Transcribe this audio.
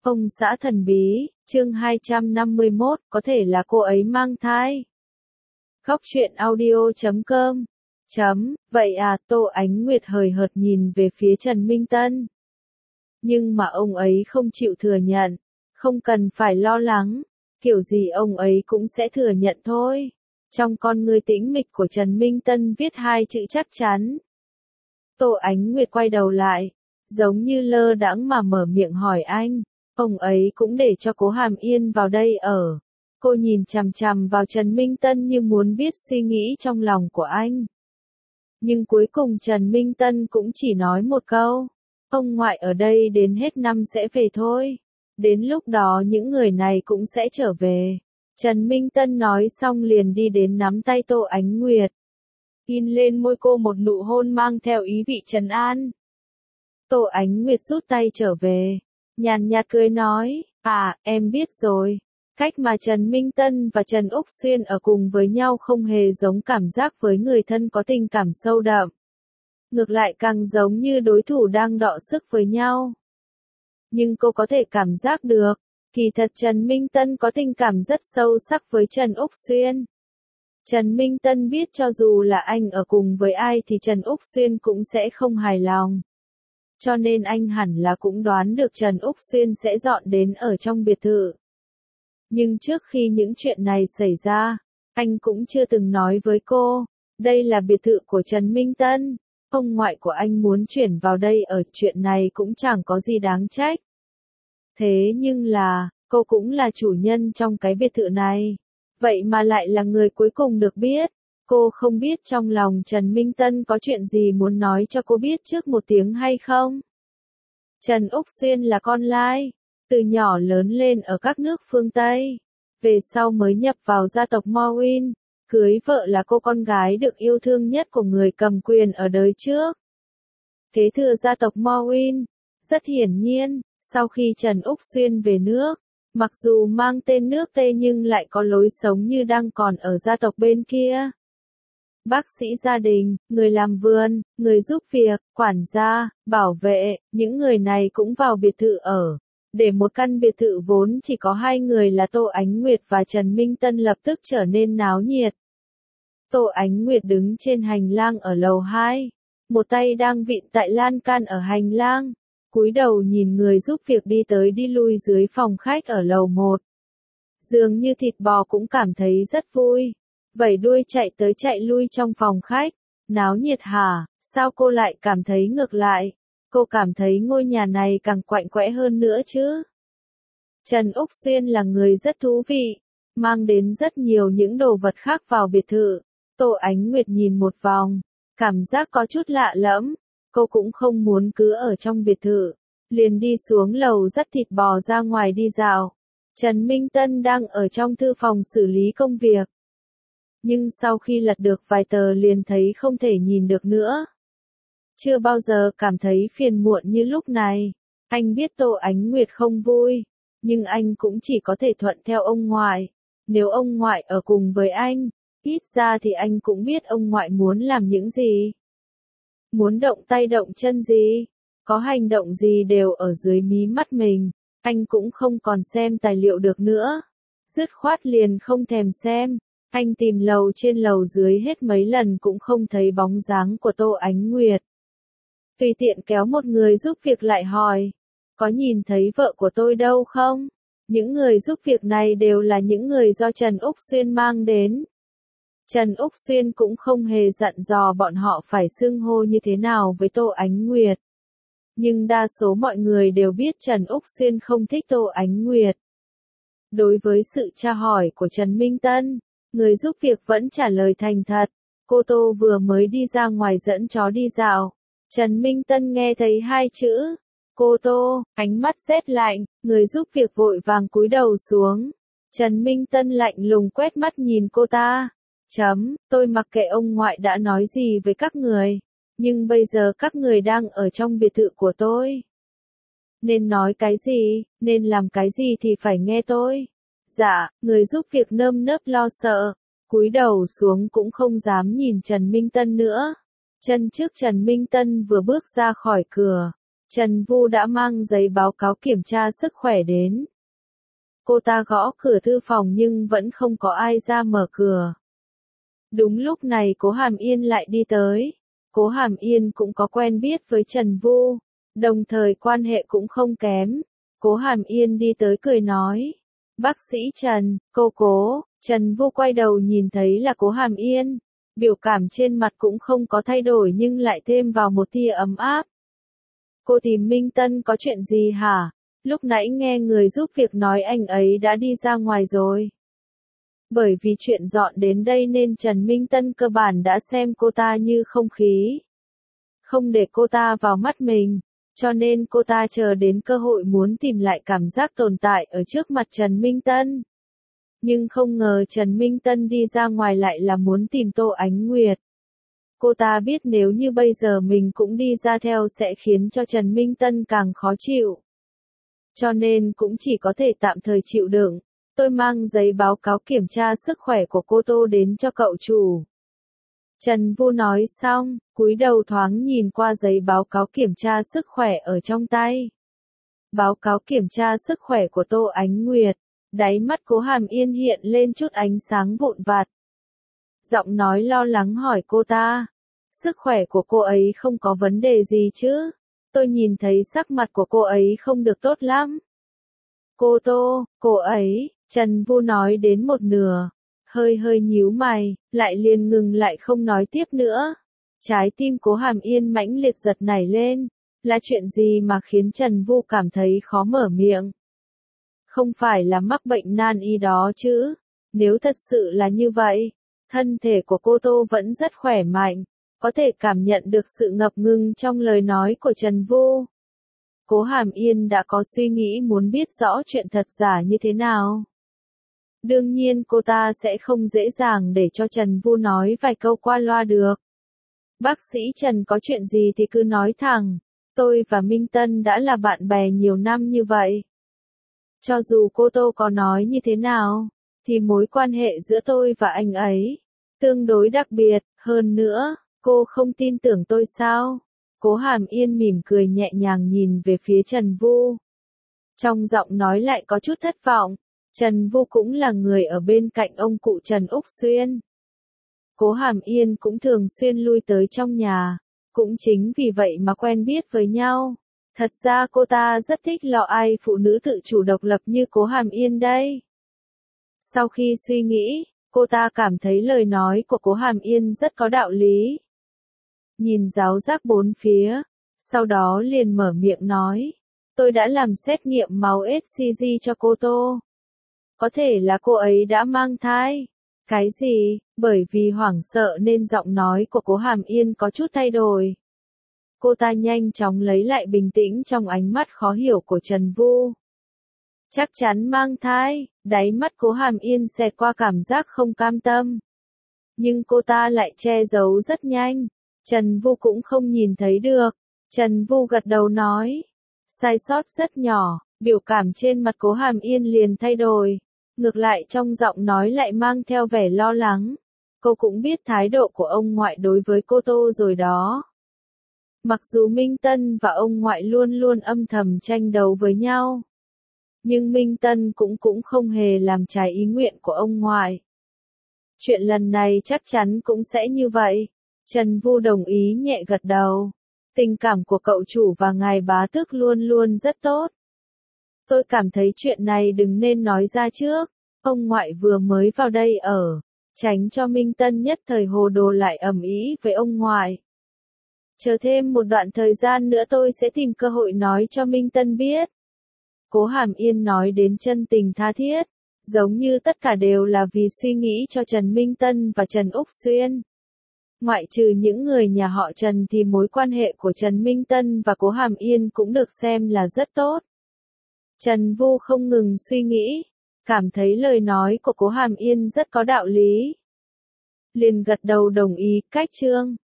Ông xã thần bí, chương 251, có thể là cô ấy mang thai. Góc truyện audio.com. Vậy à, Tô Ánh Nguyệt hời hợt nhìn về phía Trần Minh Tân. Nhưng mà ông ấy không chịu thừa nhận, không cần phải lo lắng, kiểu gì ông ấy cũng sẽ thừa nhận thôi. Trong con ngươi tĩnh mịch của Trần Minh Tân viết hai chữ chắc chắn. Tô Ánh Nguyệt quay đầu lại, giống như lơ đãng mà mở miệng hỏi anh. Ông ấy cũng để cho Cố Hàm Yên vào đây ở. Cô nhìn chằm chằm vào Trần Minh Tân như muốn biết suy nghĩ trong lòng của anh. Nhưng cuối cùng Trần Minh Tân cũng chỉ nói một câu. Ông ngoại ở đây đến hết năm sẽ về thôi. Đến lúc đó những người này cũng sẽ trở về. Trần Minh Tân nói xong liền đi đến nắm tay Tô Ánh Nguyệt. In lên môi cô một nụ hôn mang theo ý vị trấn an. Tô Ánh Nguyệt rút tay trở về. Nhàn nhạt cười nói, em biết rồi. Cách mà Trần Minh Tân và Trần Úc Xuyên ở cùng với nhau không hề giống cảm giác với người thân có tình cảm sâu đậm. Ngược lại càng giống như đối thủ đang đọ sức với nhau. Nhưng cô có thể cảm giác được, kỳ thật Trần Minh Tân có tình cảm rất sâu sắc với Trần Úc Xuyên. Trần Minh Tân biết cho dù là anh ở cùng với ai thì Trần Úc Xuyên cũng sẽ không hài lòng. Cho nên anh hẳn là cũng đoán được Trần Úc Xuyên sẽ dọn đến ở trong biệt thự. Nhưng trước khi những chuyện này xảy ra, anh cũng chưa từng nói với cô, đây là biệt thự của Trần Minh Tân, ông ngoại của anh muốn chuyển vào đây ở, chuyện này cũng chẳng có gì đáng trách. Thế nhưng là, cô cũng là chủ nhân trong cái biệt thự này, vậy mà lại là người cuối cùng được biết. Cô không biết trong lòng Trần Minh Tân có chuyện gì muốn nói cho cô biết trước một tiếng hay không? Trần Úc Xuyên là con lai, từ nhỏ lớn lên ở các nước phương Tây, về sau mới nhập vào gia tộc Moin, cưới vợ là cô con gái được yêu thương nhất của người cầm quyền ở đời trước. Kế thừa gia tộc Moin, rất hiển nhiên, sau khi Trần Úc Xuyên về nước, mặc dù mang tên nước Tây nhưng lại có lối sống như đang còn ở gia tộc bên kia. Bác sĩ gia đình, người làm vườn, người giúp việc, quản gia, bảo vệ, những người này cũng vào biệt thự ở. Để một căn biệt thự vốn chỉ có hai người là Tô Ánh Nguyệt và Trần Minh Tân lập tức trở nên náo nhiệt. Tô Ánh Nguyệt đứng trên hành lang ở lầu 2, một tay đang vịn tại lan can ở hành lang, cúi đầu nhìn người giúp việc đi tới đi lui dưới phòng khách ở lầu 1. Dường như thịt bò cũng cảm thấy rất vui. Vẩy đuôi chạy tới chạy lui trong phòng khách. Náo nhiệt hả? Sao cô lại cảm thấy ngược lại? Cô cảm thấy ngôi nhà này càng quạnh quẽ hơn nữa chứ? Trần Úc Xuyên là người rất thú vị, mang đến rất nhiều những đồ vật khác vào biệt thự. Tô Ánh Nguyệt nhìn một vòng, cảm giác có chút lạ lẫm. Cô cũng không muốn cứ ở trong biệt thự, liền đi xuống lầu dắt thịt bò ra ngoài đi dạo. Trần Minh Tân đang ở trong thư phòng xử lý công việc. Nhưng sau khi lật được vài tờ liền thấy không thể nhìn được nữa. Chưa bao giờ cảm thấy phiền muộn như lúc này. Anh biết Tô Ánh Nguyệt không vui, nhưng anh cũng chỉ có thể thuận theo ông ngoại. Nếu ông ngoại ở cùng với anh, ít ra thì anh cũng biết ông ngoại muốn làm những gì. Muốn động tay động chân gì, có hành động gì đều ở dưới mí mắt mình. Anh cũng không còn xem tài liệu được nữa. Dứt khoát liền không thèm xem. Anh tìm lầu trên lầu dưới hết mấy lần cũng không thấy bóng dáng của Tô Ánh Nguyệt. Tùy tiện kéo một người giúp việc lại hỏi, có nhìn thấy vợ của tôi đâu không? Những người giúp việc này đều là những người do Trần Úc Xuyên mang đến. Trần Úc Xuyên cũng không hề dặn dò bọn họ phải xưng hô như thế nào với Tô Ánh Nguyệt. Nhưng đa số mọi người đều biết Trần Úc Xuyên không thích Tô Ánh Nguyệt. Đối với sự tra hỏi của Trần Minh Tân, người giúp việc vẫn trả lời thành thật. Cô Tô vừa mới đi ra ngoài dẫn chó đi dạo. Trần Minh Tân nghe thấy hai chữ. Cô Tô, ánh mắt rét lạnh, người giúp việc vội vàng cúi đầu xuống. Trần Minh Tân lạnh lùng quét mắt nhìn cô ta. Tôi mặc kệ ông ngoại đã nói gì với các người. Nhưng bây giờ các người đang ở trong biệt thự của tôi. Nên nói cái gì, nên làm cái gì thì phải nghe tôi. Dạ, người giúp việc nơm nớp lo sợ, cúi đầu xuống cũng không dám nhìn Trần Minh Tân nữa. Chân trước Trần Minh Tân vừa bước ra khỏi cửa, Trần Vu đã mang giấy báo cáo kiểm tra sức khỏe đến. Cô ta gõ cửa thư phòng nhưng vẫn không có ai ra mở cửa. Đúng lúc này Cố Hàm Yên lại đi tới. Cố Hàm Yên cũng có quen biết với Trần Vu, đồng thời quan hệ cũng không kém. Cố Hàm Yên đi tới cười nói. Bác sĩ Trần, cô Cố. Trần Vu quay đầu nhìn thấy là Cố Hàm Yên. Biểu cảm trên mặt cũng không có thay đổi nhưng lại thêm vào một tia ấm áp. Cô tìm Minh Tân có chuyện gì hả? Lúc nãy nghe người giúp việc nói anh ấy đã đi ra ngoài rồi. Bởi vì chuyện dọn đến đây nên Trần Minh Tân cơ bản đã xem cô ta như không khí. Không để cô ta vào mắt mình, cho nên cô ta chờ đến cơ hội muốn tìm lại cảm giác tồn tại ở trước mặt Trần Minh Tân. Nhưng không ngờ Trần Minh Tân đi ra ngoài lại là muốn tìm Tô Ánh Nguyệt. Cô ta biết nếu như bây giờ mình cũng đi ra theo sẽ khiến cho Trần Minh Tân càng khó chịu. Cho nên cũng chỉ có thể tạm thời chịu đựng. Tôi mang giấy báo cáo kiểm tra sức khỏe của cô Tô đến cho cậu chủ. Trần Vu nói xong, cúi đầu thoáng nhìn qua giấy báo cáo kiểm tra sức khỏe ở trong tay. Báo cáo kiểm tra sức khỏe của Tô Ánh Nguyệt. Đáy mắt Cố Hàm Yên hiện lên chút ánh sáng vụn vặt. Giọng nói lo lắng hỏi cô ta. Sức khỏe của cô ấy không có vấn đề gì chứ? Tôi nhìn thấy sắc mặt của cô ấy không được tốt lắm. Cô Tô, cô ấy, Trần Vu nói đến một nửa. Hơi nhíu mày, lại liền ngừng lại không nói tiếp nữa. Trái tim Cố Hàm Yên mãnh liệt giật nảy lên. Là chuyện gì mà khiến Trần Vu cảm thấy khó mở miệng? Không phải là mắc bệnh nan y đó chứ? Nếu thật sự là như vậy, thân thể của cô Tô vẫn rất khỏe mạnh, có thể cảm nhận được sự ngập ngừng trong lời nói của Trần Vu. Cố Hàm Yên đã có suy nghĩ muốn biết rõ chuyện thật giả như thế nào. Đương nhiên cô ta sẽ không dễ dàng để cho Trần Vu nói vài câu qua loa được. Bác sĩ Trần có chuyện gì thì cứ nói thẳng, tôi và Minh Tân đã là bạn bè nhiều năm như vậy. Cho dù cô Tô có nói như thế nào, thì mối quan hệ giữa tôi và anh ấy tương đối đặc biệt, hơn nữa, cô không tin tưởng tôi sao? Cố Hàm Yên mỉm cười nhẹ nhàng nhìn về phía Trần Vu. Trong giọng nói lại có chút thất vọng, Trần Vu cũng là người ở bên cạnh ông cụ Trần Úc Xuyên. Cố Hàm Yên cũng thường xuyên lui tới trong nhà, cũng chính vì vậy mà quen biết với nhau. Thật ra cô ta rất thích lo ai phụ nữ tự chủ độc lập như Cố Hàm Yên đây. Sau khi suy nghĩ, cô ta cảm thấy lời nói của Cố Hàm Yên rất có đạo lý. Nhìn giáo giác bốn phía, sau đó liền mở miệng nói. Tôi đã làm xét nghiệm máu HCG cho cô Tô. Có thể là cô ấy đã mang thai. Cái gì? Bởi vì hoảng sợ nên giọng nói của Cố Hàm Yên có chút thay đổi. Cô ta nhanh chóng lấy lại bình tĩnh trong ánh mắt khó hiểu của Trần Vu. Chắc chắn mang thai, đáy mắt Cố Hàm Yên xẹt qua cảm giác không cam tâm. Nhưng cô ta lại che giấu rất nhanh. Trần Vu cũng không nhìn thấy được. Trần Vu gật đầu nói. Sai sót rất nhỏ, biểu cảm trên mặt Cố Hàm Yên liền thay đổi. Ngược lại trong giọng nói lại mang theo vẻ lo lắng. Cô cũng biết thái độ của ông ngoại đối với cô Tô rồi đó. Mặc dù Minh Tân và ông ngoại luôn luôn âm thầm tranh đấu với nhau. Nhưng Minh Tân cũng không hề làm trái ý nguyện của ông ngoại. Chuyện lần này chắc chắn cũng sẽ như vậy. Trần Vu đồng ý nhẹ gật đầu. Tình cảm của cậu chủ và ngài bá tước luôn luôn rất tốt. Tôi cảm thấy chuyện này đừng nên nói ra trước. Ông ngoại vừa mới vào đây ở. Tránh cho Minh Tân nhất thời hồ đồ lại ầm ĩ với ông ngoại. Chờ thêm một đoạn thời gian nữa tôi sẽ tìm cơ hội nói cho Minh Tân biết. Cố Hàm Yên nói đến chân tình tha thiết, giống như tất cả đều là vì suy nghĩ cho Trần Minh Tân và Trần Úc Xuyên. Ngoại trừ những người nhà họ Trần thì mối quan hệ của Trần Minh Tân và Cố Hàm Yên cũng được xem là rất tốt. Trần Vu không ngừng suy nghĩ, cảm thấy lời nói của Cố Hàm Yên rất có đạo lý. Liền gật đầu đồng ý, cách chương.